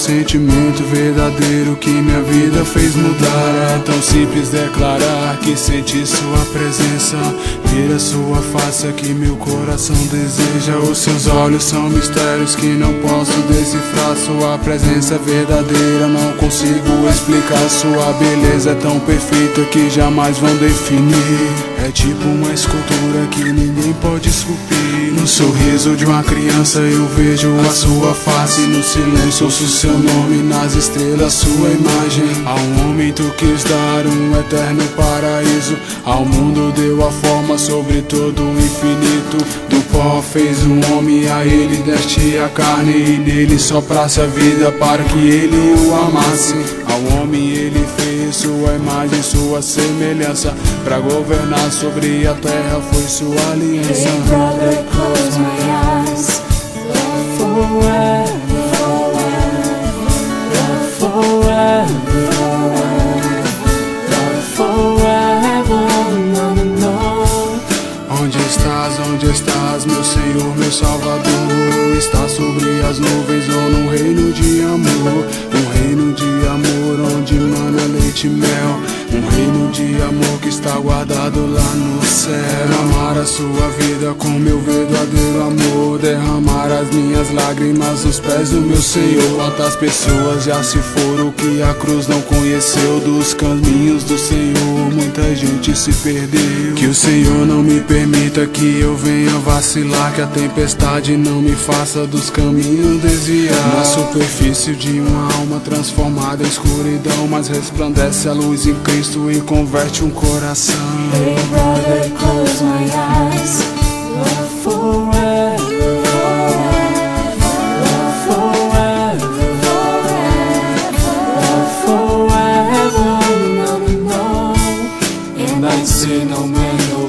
sentimento verdadeiro que minha vida fez mudar. É tão simples declarar que senti sua presença, ver a sua face que meu coração deseja. Os seus olhos são mistérios que não posso decifrar. Sua presença é verdadeira, não consigo explicar. Sua beleza é tão perfeita que jamais vão definir. É tipo uma escultura que ninguém pode esculpir. No sorriso de uma criança eu vejo a sua face. No silêncio ouço seu nome, nas estrelas sua imagem. A um homem tu quis dar um eterno paraíso. Ao mundo deu a forma sobre todo o infinito. Do pó fez um homem, a ele deste a carne, e nele soprasse a vida para que ele o amasse. Ao homem ele fez sua imagem, sua semelhança, pra governar sobre a terra foi sua aliança. Hey brother, close my eyes. Love forever, love forever, love forever, no, no, no. Onde estás, meu Senhor, meu Salvador? Estás sobre as nuvens ou num reino de amor? Um reino de amor onde mana leite e mel. Um reino de amor que está guardado lá no céu. Derramar a sua vida com meu verdadeiro amor. Derramar as minhas lágrimas nos pés do meu Senhor. Quantas pessoas já se foram que a cruz não conheceu. Dos caminhos do Senhor muita gente se perdeu. Que o Senhor não me permita que eu venha vacilar, que a tempestade não me faça dos caminhos desviar. Na superfície de uma alma transformada em escuridão, mas resplandece a luz em Cristo e converte um coração. Hey brother, close my eyes. Love forever, love forever, love forever, no, no, no. And I say no man, no